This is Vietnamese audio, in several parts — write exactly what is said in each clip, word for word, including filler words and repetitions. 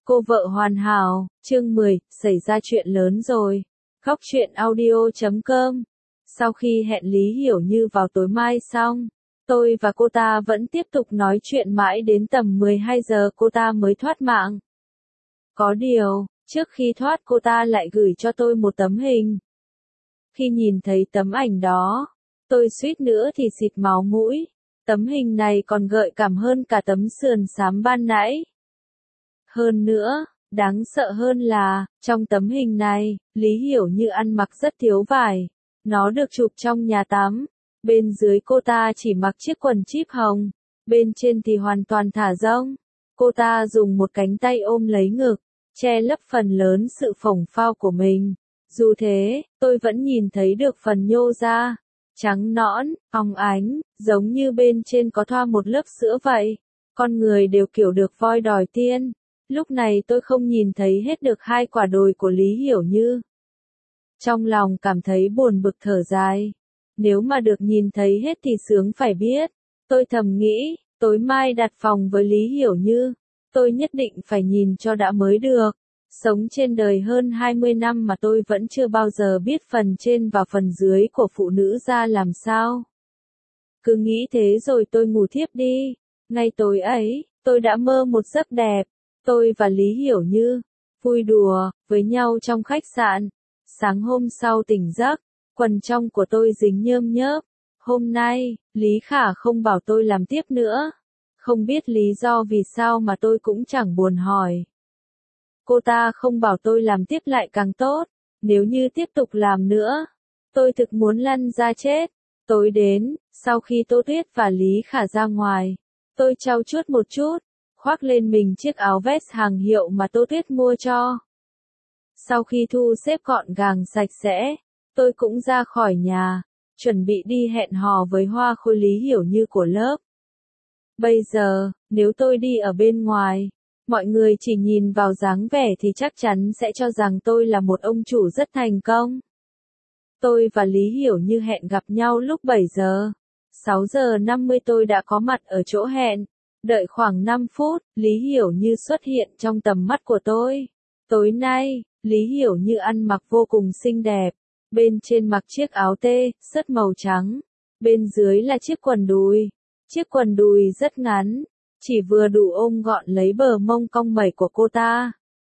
Cô vợ hoàn hảo, chương mười, xảy ra chuyện lớn rồi. Góc truyện audio chấm com. Sau khi hẹn Lý Hiểu Như vào tối mai xong, tôi và cô ta vẫn tiếp tục nói chuyện mãi đến tầm mười hai giờ cô ta mới thoát mạng. Có điều, trước khi thoát cô ta lại gửi cho tôi một tấm hình. Khi nhìn thấy tấm ảnh đó, tôi suýt nữa thì xịt máu mũi. Tấm hình này còn gợi cảm hơn cả tấm sườn xám ban nãy. Hơn nữa, đáng sợ hơn là, trong tấm hình này, Lý Hiểu Như ăn mặc rất thiếu vải. Nó được chụp trong nhà tắm. Bên dưới cô ta chỉ mặc chiếc quần chíp hồng. Bên trên thì hoàn toàn thả rông. Cô ta dùng một cánh tay ôm lấy ngực, che lấp phần lớn sự phồng phao của mình. Dù thế, tôi vẫn nhìn thấy được phần nhô ra. Trắng nõn, óng ánh, giống như bên trên có thoa một lớp sữa vậy. Con người đều kiểu được voi đòi tiên. Lúc này tôi không nhìn thấy hết được hai quả đồi của Lý Hiểu Như. Trong lòng cảm thấy buồn bực thở dài. Nếu mà được nhìn thấy hết thì sướng phải biết. Tôi thầm nghĩ, tối mai đặt phòng với Lý Hiểu Như. Tôi nhất định phải nhìn cho đã mới được. Sống trên đời hơn hai mươi năm mà tôi vẫn chưa bao giờ biết phần trên và phần dưới của phụ nữ ra làm sao. Cứ nghĩ thế rồi tôi ngủ thiếp đi. Ngay tối ấy, tôi đã mơ một giấc đẹp. Tôi và Lý Hiểu Như vui đùa với nhau trong khách sạn. Sáng hôm sau tỉnh giấc, quần trong của tôi dính nhơm nhớp. Hôm nay, Lý Khả không bảo tôi làm tiếp nữa. Không biết lý do vì sao mà tôi cũng chẳng buồn hỏi. Cô ta không bảo tôi làm tiếp lại càng tốt. Nếu như tiếp tục làm nữa, tôi thực muốn lăn ra chết. Tối đến, sau khi Tô Tuyết và Lý Khả ra ngoài, tôi trau chuốt một chút, khoác lên mình chiếc áo vest hàng hiệu mà Tô Tuyết mua cho. Sau khi thu xếp gọn gàng sạch sẽ, tôi cũng ra khỏi nhà, chuẩn bị đi hẹn hò với Hoa Khôi Lý Hiểu Như của lớp. Bây giờ, nếu tôi đi ở bên ngoài, mọi người chỉ nhìn vào dáng vẻ thì chắc chắn sẽ cho rằng tôi là một ông chủ rất thành công. Tôi và Lý Hiểu Như hẹn gặp nhau lúc bảy giờ. sáu giờ năm mươi tôi đã có mặt ở chỗ hẹn. Đợi khoảng năm phút, Lý Hiểu Như xuất hiện trong tầm mắt của tôi. Tối nay, Lý Hiểu Như ăn mặc vô cùng xinh đẹp. Bên trên mặc chiếc áo tê, sớt màu trắng. Bên dưới là chiếc quần đùi. Chiếc quần đùi rất ngắn, chỉ vừa đủ ôm gọn lấy bờ mông cong mẩy của cô ta.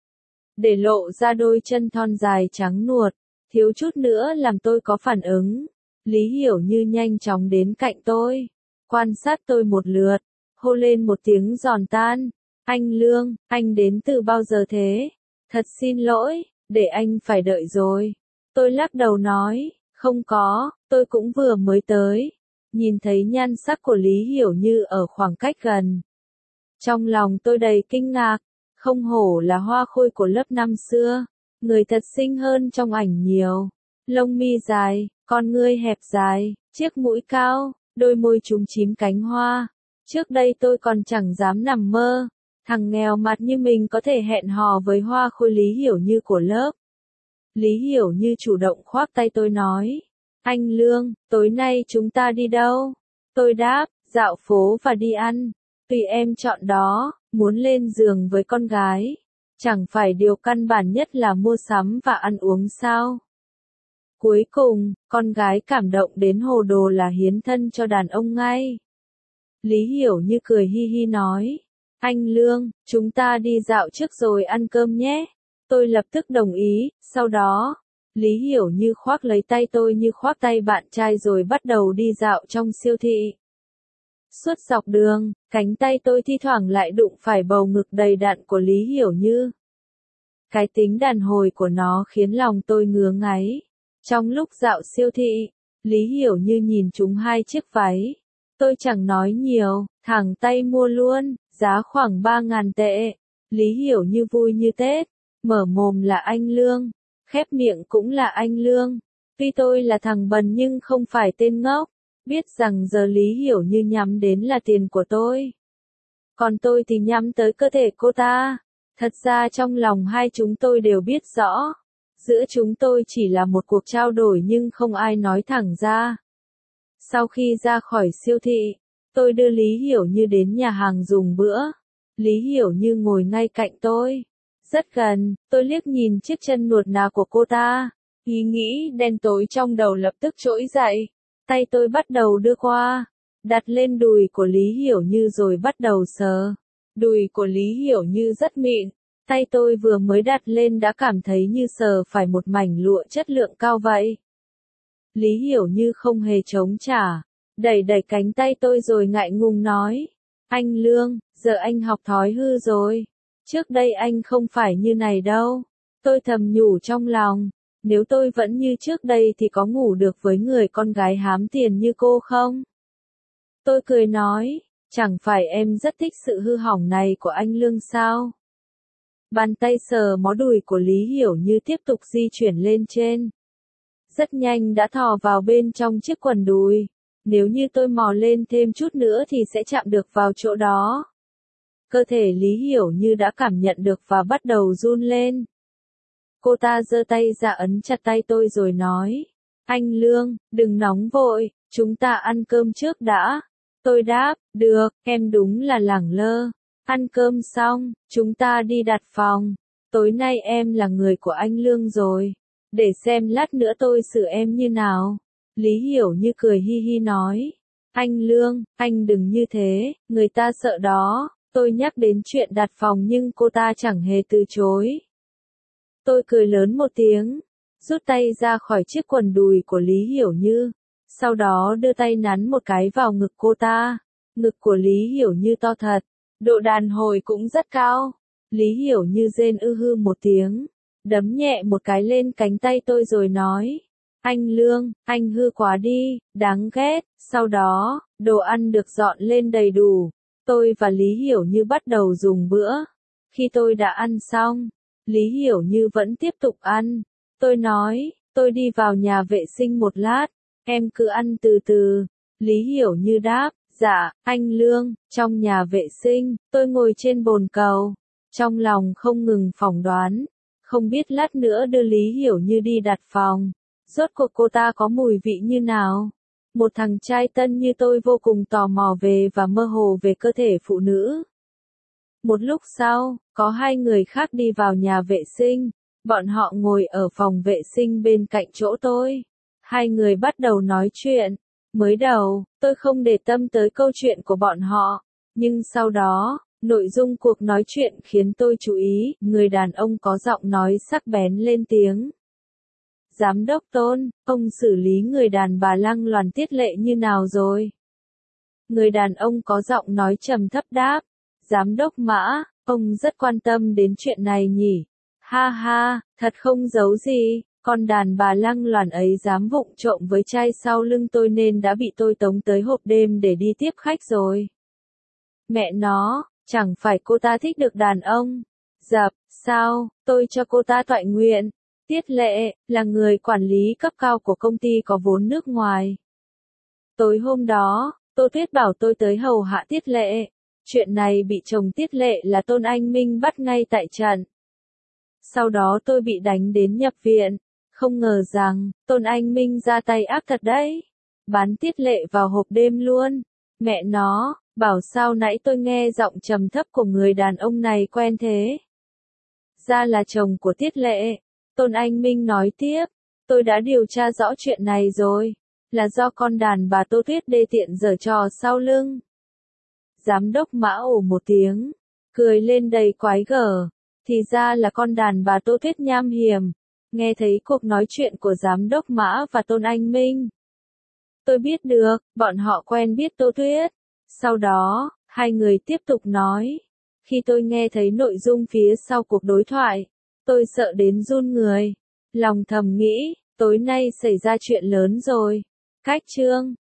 Để lộ ra đôi chân thon dài trắng nuột, thiếu chút nữa làm tôi có phản ứng. Lý Hiểu Như nhanh chóng đến cạnh tôi, quan sát tôi một lượt, hô lên một tiếng giòn tan. Anh Lương, anh đến từ bao giờ thế? Thật xin lỗi, để anh phải đợi rồi. Tôi lắc đầu nói, không có, tôi cũng vừa mới tới. Nhìn thấy nhan sắc của Lý Hiểu Như ở khoảng cách gần. Trong lòng tôi đầy kinh ngạc, không hổ là Hoa Khôi của lớp năm xưa. Người thật xinh hơn trong ảnh nhiều. Lông mi dài, con ngươi hẹp dài, chiếc mũi cao, đôi môi chúm chím cánh hoa. Trước đây tôi còn chẳng dám nằm mơ, thằng nghèo mặt như mình có thể hẹn hò với Hoa Khôi Lý Hiểu Như của lớp. Lý Hiểu Như chủ động khoác tay tôi nói, anh Lương, tối nay chúng ta đi đâu? Tôi đáp, dạo phố và đi ăn. Tùy em chọn đó, muốn lên giường với con gái. Chẳng phải điều căn bản nhất là mua sắm và ăn uống sao? Cuối cùng, con gái cảm động đến hồ đồ là hiến thân cho đàn ông ngay. Lý Hiểu Như cười hi hi nói, anh Lương, chúng ta đi dạo trước rồi ăn cơm nhé. Tôi lập tức đồng ý, sau đó, Lý Hiểu Như khoác lấy tay tôi như khoác tay bạn trai rồi bắt đầu đi dạo trong siêu thị. Suốt dọc đường, cánh tay tôi thi thoảng lại đụng phải bầu ngực đầy đặn của Lý Hiểu Như. Cái tính đàn hồi của nó khiến lòng tôi ngứa ngáy. Trong lúc dạo siêu thị, Lý Hiểu Như nhìn trúng hai chiếc váy. Tôi chẳng nói nhiều, thẳng tay mua luôn, giá khoảng ba ngàn tệ. Lý Hiểu Như vui như Tết, mở mồm là anh Lương, khép miệng cũng là anh Lương. Tuy tôi là thằng bần nhưng không phải tên ngốc, biết rằng giờ Lý Hiểu Như nhắm đến là tiền của tôi. Còn tôi thì nhắm tới cơ thể cô ta. Thật ra trong lòng hai chúng tôi đều biết rõ. Giữa chúng tôi chỉ là một cuộc trao đổi nhưng không ai nói thẳng ra. Sau khi ra khỏi siêu thị, tôi đưa Lý Hiểu Như đến nhà hàng dùng bữa. Lý Hiểu Như ngồi ngay cạnh tôi. Rất gần, tôi liếc nhìn chiếc chân nuột nà của cô ta. Ý nghĩ đen tối trong đầu lập tức trỗi dậy. Tay tôi bắt đầu đưa qua, đặt lên đùi của Lý Hiểu Như rồi bắt đầu sờ. Đùi của Lý Hiểu Như rất mịn. Tay tôi vừa mới đặt lên đã cảm thấy như sờ phải một mảnh lụa chất lượng cao vậy. Lý Hiểu Như không hề chống trả, đẩy đẩy cánh tay tôi rồi ngại ngùng nói. Anh Lương, giờ anh học thói hư rồi. Trước đây anh không phải như này đâu. Tôi thầm nhủ trong lòng, nếu tôi vẫn như trước đây thì có ngủ được với người con gái hám tiền như cô không? Tôi cười nói, chẳng phải em rất thích sự hư hỏng này của anh Lương sao? Bàn tay sờ mó đùi của Lý Hiểu Như tiếp tục di chuyển lên trên. Rất nhanh đã thò vào bên trong chiếc quần đùi. Nếu như tôi mò lên thêm chút nữa thì sẽ chạm được vào chỗ đó. Cơ thể Lý Hiểu Như đã cảm nhận được và bắt đầu run lên. Cô ta giơ tay ra ấn chặt tay tôi rồi nói. Anh Lương, đừng nóng vội, chúng ta ăn cơm trước đã. Tôi đáp, được, em đúng là lẳng lơ. Ăn cơm xong, chúng ta đi đặt phòng. Tối nay em là người của anh Lương rồi. Để xem lát nữa tôi xử em như nào. Lý Hiểu Như cười hi hi nói. Anh Lương, anh đừng như thế, người ta sợ đó. Tôi nhắc đến chuyện đặt phòng nhưng cô ta chẳng hề từ chối. Tôi cười lớn một tiếng, rút tay ra khỏi chiếc quần đùi của Lý Hiểu Như. Sau đó đưa tay nắn một cái vào ngực cô ta. Ngực của Lý Hiểu Như to thật, độ đàn hồi cũng rất cao. Lý Hiểu Như rên ư hư một tiếng, đấm nhẹ một cái lên cánh tay tôi rồi nói. Anh Lương, anh hư quá đi, đáng ghét. Sau đó, đồ ăn được dọn lên đầy đủ. Tôi và Lý Hiểu Như bắt đầu dùng bữa. Khi tôi đã ăn xong, Lý Hiểu Như vẫn tiếp tục ăn. Tôi nói, tôi đi vào nhà vệ sinh một lát, em cứ ăn từ từ. Lý Hiểu Như đáp, dạ, anh Lương. Trong nhà vệ sinh, tôi ngồi trên bồn cầu, trong lòng không ngừng phỏng đoán, không biết lát nữa đưa Lý Hiểu Như đi đặt phòng, rốt cuộc cô ta có mùi vị như nào. Một thằng trai tân như tôi vô cùng tò mò về và mơ hồ về cơ thể phụ nữ. Một lúc sau, có hai người khác đi vào nhà vệ sinh. Bọn họ ngồi ở phòng vệ sinh bên cạnh chỗ tôi. Hai người bắt đầu nói chuyện. Mới đầu, tôi không để tâm tới câu chuyện của bọn họ. Nhưng sau đó, nội dung cuộc nói chuyện khiến tôi chú ý. Người đàn ông có giọng nói sắc bén lên tiếng. Giám đốc Tôn, ông xử lý người đàn bà Lăng Loàn Tiết Lệ như nào rồi? Người đàn ông có giọng nói trầm thấp đáp. Giám đốc Mã, ông rất quan tâm đến chuyện này nhỉ? Ha ha, thật không giấu gì, con đàn bà Lăng Loàn ấy dám vụng trộm với trai sau lưng tôi nên đã bị tôi tống tới hộp đêm để đi tiếp khách rồi. Mẹ nó, chẳng phải cô ta thích được đàn ông? Dập, sao, tôi cho cô ta toại nguyện. Tiết Lệ, là người quản lý cấp cao của công ty có vốn nước ngoài. Tối hôm đó, Tô Tuyết bảo tôi tới hầu hạ Tiết Lệ. Chuyện này bị chồng Tiết Lệ là Tôn Anh Minh bắt ngay tại trận. Sau đó tôi bị đánh đến nhập viện. Không ngờ rằng, Tôn Anh Minh ra tay ác thật đấy. Bán Tiết Lệ vào hộp đêm luôn. Mẹ nó, bảo sao nãy tôi nghe giọng trầm thấp của người đàn ông này quen thế. Ra là chồng của Tiết Lệ. Tôn Anh Minh nói tiếp, tôi đã điều tra rõ chuyện này rồi, là do con đàn bà Tô Tuyết đê tiện giở trò sau lưng. Giám đốc Mã ồ một tiếng, cười lên đầy quái gở, thì ra là con đàn bà Tô Tuyết nham hiểm. Nghe thấy cuộc nói chuyện của giám đốc Mã và Tôn Anh Minh, tôi biết được, bọn họ quen biết Tô Tuyết. Sau đó, hai người tiếp tục nói. Khi tôi nghe thấy nội dung phía sau cuộc đối thoại, tôi sợ đến run người. Lòng thầm nghĩ, tối nay xảy ra chuyện lớn rồi. Cách chương